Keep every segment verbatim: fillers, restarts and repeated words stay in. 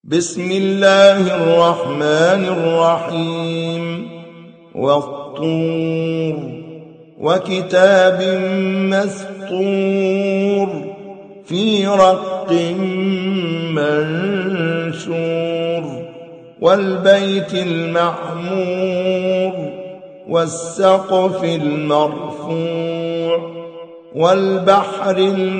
بسم الله الرحمن الرحيم والطور وكتاب مسطور في رق منشور والبيت المعمور والسقف المرفوع والبحر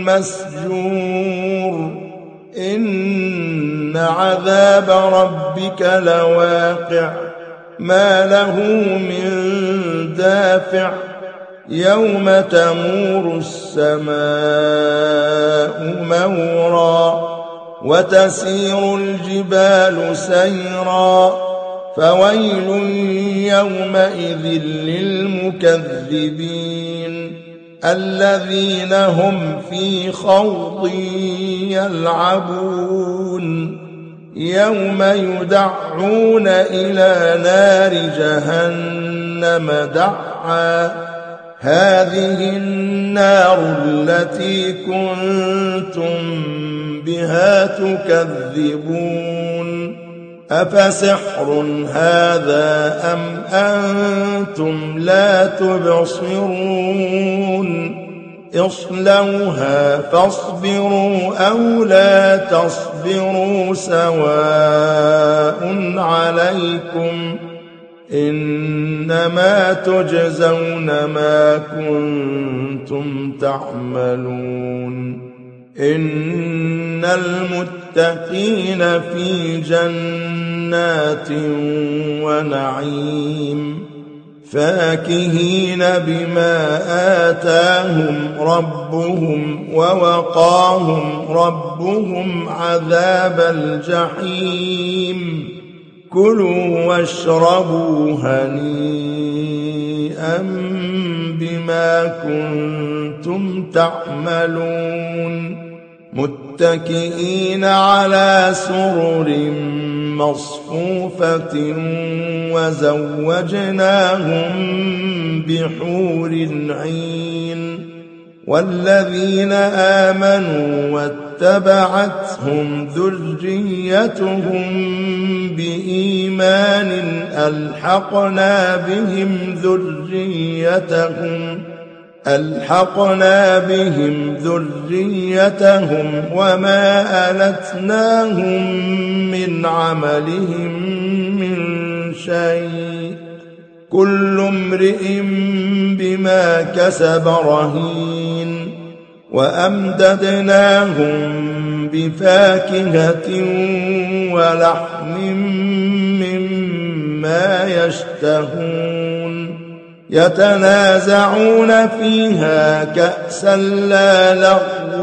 المسجور إن عذاب ربك لواقع ما له من دافع يوم تمور السماء مورا وتسير الجبال سيرا فويل يومئذ للمكذبين الذين هم في خوض يلعبون يوم يدعون إلى نار جهنم دعا هذه النار التي كنتم بها تكذبون أفسحر هذا أم أنتم لا تبصرون اصلوها فاصبروا أو لا تصبروا سواء عليكم إنما تجزون ما كنتم تعملون إن المتقين في جنات ونعيم فاكهين بما آتاهم ربهم ووقاهم ربهم عذاب الجحيم كلوا واشربوا هنيئا بما كنتم تعملون متكئين على سرر مصفوفة وزوجناهم بحور عين والذين آمنوا واتبعتهم ذريتهم بإيمان ألحقنا بهم ذريتهم ألحقنا بهم ذريتهم وما ألتناهم من عملهم من شيء كل امرئ بما كسب رهين وأمددناهم بفاكهة ولحم مما يشتهون يتنازعون فيها كأسا لا لغو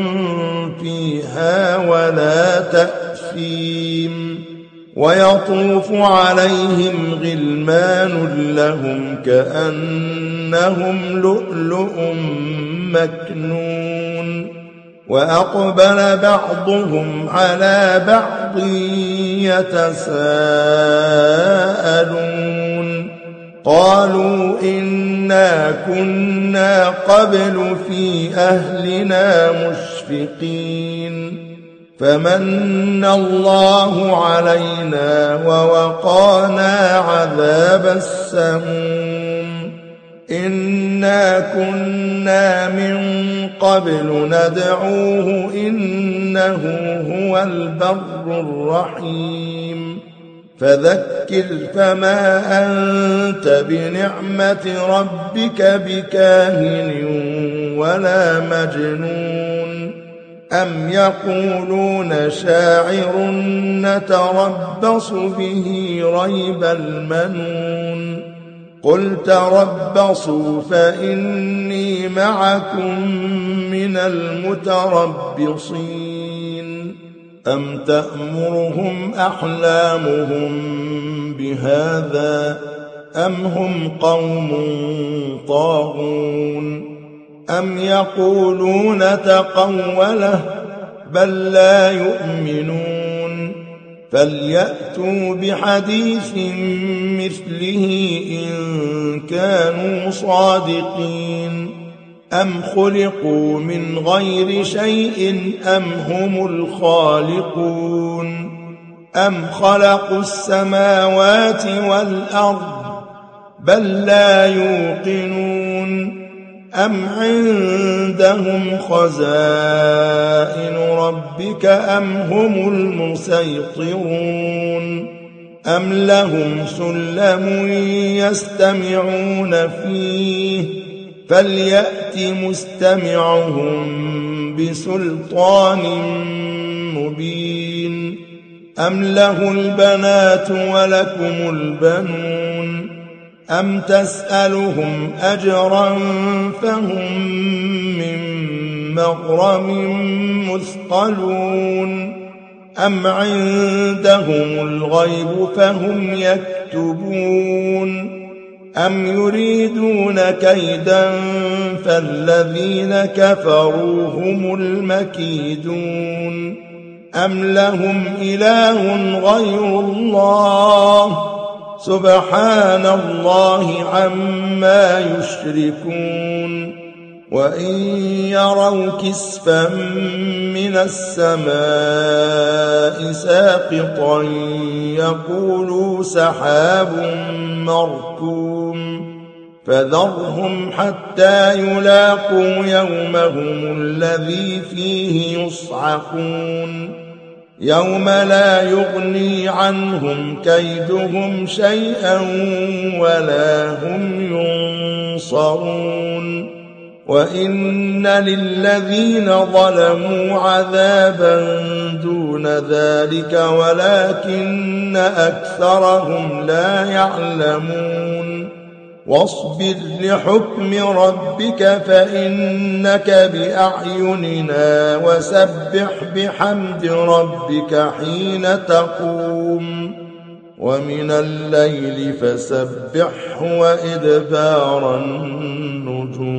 فيها ولا تأثيم ويطوف عليهم غلمان لهم كأنهم لؤلؤ مكنون وأقبل بعضهم على بعض يتساءلون قالوا إنا كنا قبل في أهلنا مشفقين فمن الله علينا ووقانا عذاب السموم إنا كنا من قبل ندعوه إنه هو البر الرحيم فذكر فما أنت بنعمة ربك بكاهن ولا مجنون أم يقولون شاعر نتربص به ريب المنون قل تربصوا فإني معكم من المتربصين أم تأمرهم أحلامهم بهذا أم هم قوم طاغون أم يقولون تقوله بل لا يؤمنون فليأتوا بحديث مثله إن كانوا صادقين أم خلقوا من غير شيء أم هم الخالقون أم خلقوا السماوات والأرض بل لا يوقنون أم عندهم خزائن ربك أم هم المسيطرون أم لهم سلم يستمعون فيه فليأت مستمعهم بسلطان مبين أم له البنات ولكم البنون أم تسألهم أجرا فهم من مغرم مثقلون أم عندهم الغيب فهم يكتبون أم يريدون كيدا فالذين كفروا هم المكيدون أم لهم إله غير الله سبحان الله عما يشركون وإن يروا كسفا من السماء ساقطا يقولوا سحاب مركوم فذرهم حتى يلاقوا يومهم الذي فيه يصعقون يوم لا يغني عنهم كيدهم شيئا ولا هم ينصرون وإن للذين ظلموا عذابا دون ذلك ولكن أكثرهم لا يعلمون واصبر لحكم ربك فإنك بأعيننا وسبح بحمد ربك حين تقوم ومن الليل فسبحه وإدبار النجوم